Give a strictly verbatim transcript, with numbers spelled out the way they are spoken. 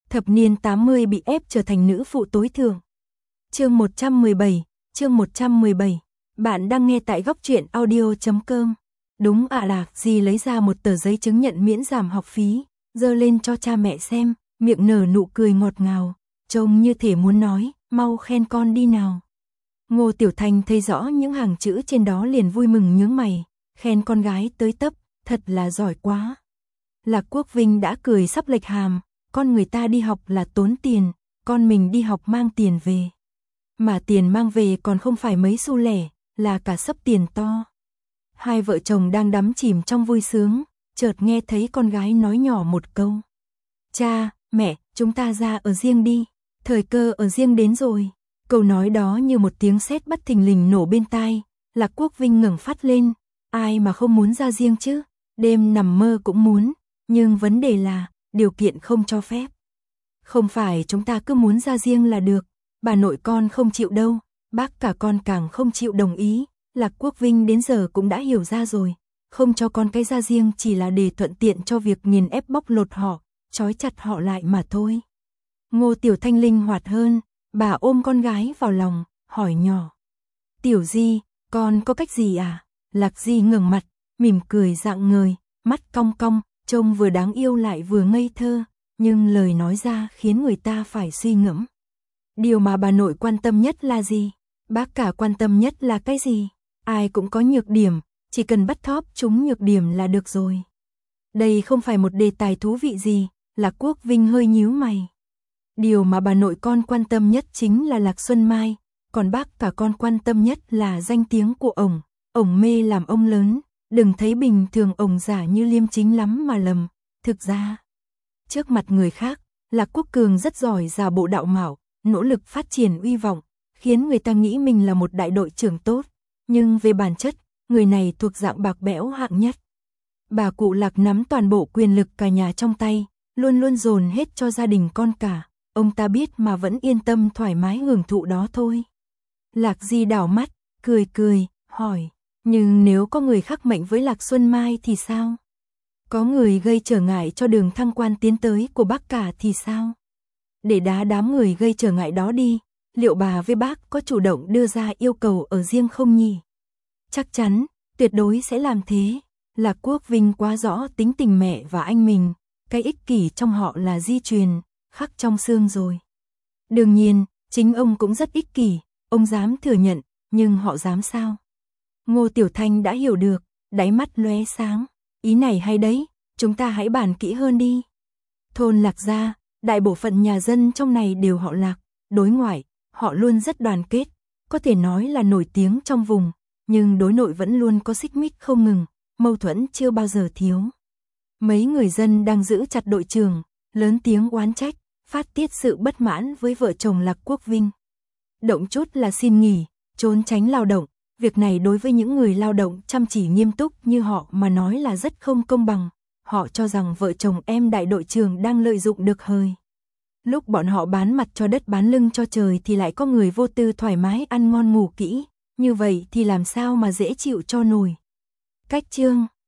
thập niên tám mươi bị ép trở thành nữ phụ tối thượng. Chương một trăm mười bảy, chương một trăm mười bảy. Bạn đang nghe tại góc truyện audio chấm com. Đúng ạ, Lạc Di lấy ra một tờ giấy chứng nhận miễn giảm học phí, giơ lên cho cha mẹ xem, miệng nở nụ cười ngọt ngào, trông như thể muốn nói, mau khen con đi nào. Ngô Tiểu Thanh thấy rõ những hàng chữ trên đó liền vui mừng nhướng mày, khen con gái tới tấp, thật là giỏi quá. Lạc Quốc Vinh đã cười sắp lệch hàm, con người ta đi học là tốn tiền, con mình đi học mang tiền về. Mà tiền mang về còn không phải mấy xu lẻ, là cả xấp tiền to. Hai vợ chồng đang đắm chìm trong vui sướng, chợt nghe thấy con gái nói nhỏ một câu. Cha, mẹ, chúng ta ra ở riêng đi, thời cơ ở riêng đến rồi. Câu nói đó như một tiếng sét bất thình lình nổ bên tai, Lạc Quốc Vinh ngẩng phát lên, ai mà không muốn ra riêng chứ, đêm nằm mơ cũng muốn, nhưng vấn đề là, điều kiện không cho phép. Không phải chúng ta cứ muốn ra riêng là được, bà nội con không chịu đâu, bác cả con càng không chịu đồng ý. Lạc Quốc Vinh đến giờ cũng đã hiểu ra rồi, không cho con cái ra riêng chỉ là để thuận tiện cho việc nghiền ép bóc lột họ, trói chặt họ lại mà thôi. Ngô Tiểu Thanh linh hoạt hơn, bà ôm con gái vào lòng, hỏi nhỏ. Tiểu Di, con có cách gì à? Lạc Di ngẩng mặt, mỉm cười rạng ngời, mắt cong cong, trông vừa đáng yêu lại vừa ngây thơ, nhưng lời nói ra khiến người ta phải suy ngẫm. Điều mà bà nội quan tâm nhất là gì? Bác cả quan tâm nhất là cái gì? Ai cũng có nhược điểm, chỉ cần bắt thóp chúng nhược điểm là được rồi. Đây không phải một đề tài thú vị gì, Lạc Quốc Vinh hơi nhíu mày. Điều mà bà nội con quan tâm nhất chính là Lạc Xuân Mai, còn bác cả con quan tâm nhất là danh tiếng của ổng. Ổng mê làm ông lớn, đừng thấy bình thường ổng giả như liêm chính lắm mà lầm. Thực ra, trước mặt người khác, Lạc Quốc Cường rất giỏi giả bộ đạo mạo, nỗ lực phát triển uy vọng, khiến người ta nghĩ mình là một đại đội trưởng tốt. Nhưng về bản chất, người này thuộc dạng bạc bẽo hạng nhất. Bà cụ Lạc nắm toàn bộ quyền lực cả nhà trong tay, luôn luôn dồn hết cho gia đình con cả. Ông ta biết mà vẫn yên tâm thoải mái hưởng thụ đó thôi. Lạc Di đảo mắt, cười cười, hỏi, nhưng nếu có người khác mệnh với Lạc Xuân Mai thì sao? Có người gây trở ngại cho đường thăng quan tiến tới của bác cả thì sao? Để đá đám người gây trở ngại đó đi, liệu bà với bác có chủ động đưa ra yêu cầu ở riêng không nhỉ? Chắc chắn, tuyệt đối sẽ làm thế. Lạc Quốc Vinh quá rõ tính tình mẹ và anh mình, cái ích kỷ trong họ là di truyền, khắc trong xương rồi. Đương nhiên, chính ông cũng rất ích kỷ, ông dám thừa nhận, nhưng họ dám sao? Ngô Tiểu Thanh đã hiểu được, đáy mắt lóe sáng, ý này hay đấy, chúng ta hãy bàn kỹ hơn đi. Thôn Lạc gia, đại bộ phận nhà dân trong này đều họ Lạc, đối ngoại, họ luôn rất đoàn kết, có thể nói là nổi tiếng trong vùng, nhưng đối nội vẫn luôn có xích mích không ngừng, mâu thuẫn chưa bao giờ thiếu. Mấy người dân đang giữ chặt đội trưởng, lớn tiếng oán trách, phát tiết sự bất mãn với vợ chồng Lạc Quốc Vinh. Động chút là xin nghỉ, trốn tránh lao động, việc này đối với những người lao động chăm chỉ nghiêm túc như họ mà nói là rất không công bằng. Họ cho rằng vợ chồng em đại đội trưởng đang lợi dụng được hơi. Lúc bọn họ bán mặt cho đất bán lưng cho trời thì lại có người vô tư thoải mái ăn ngon ngủ kỹ, như vậy thì làm sao mà dễ chịu cho nổi. Cách chương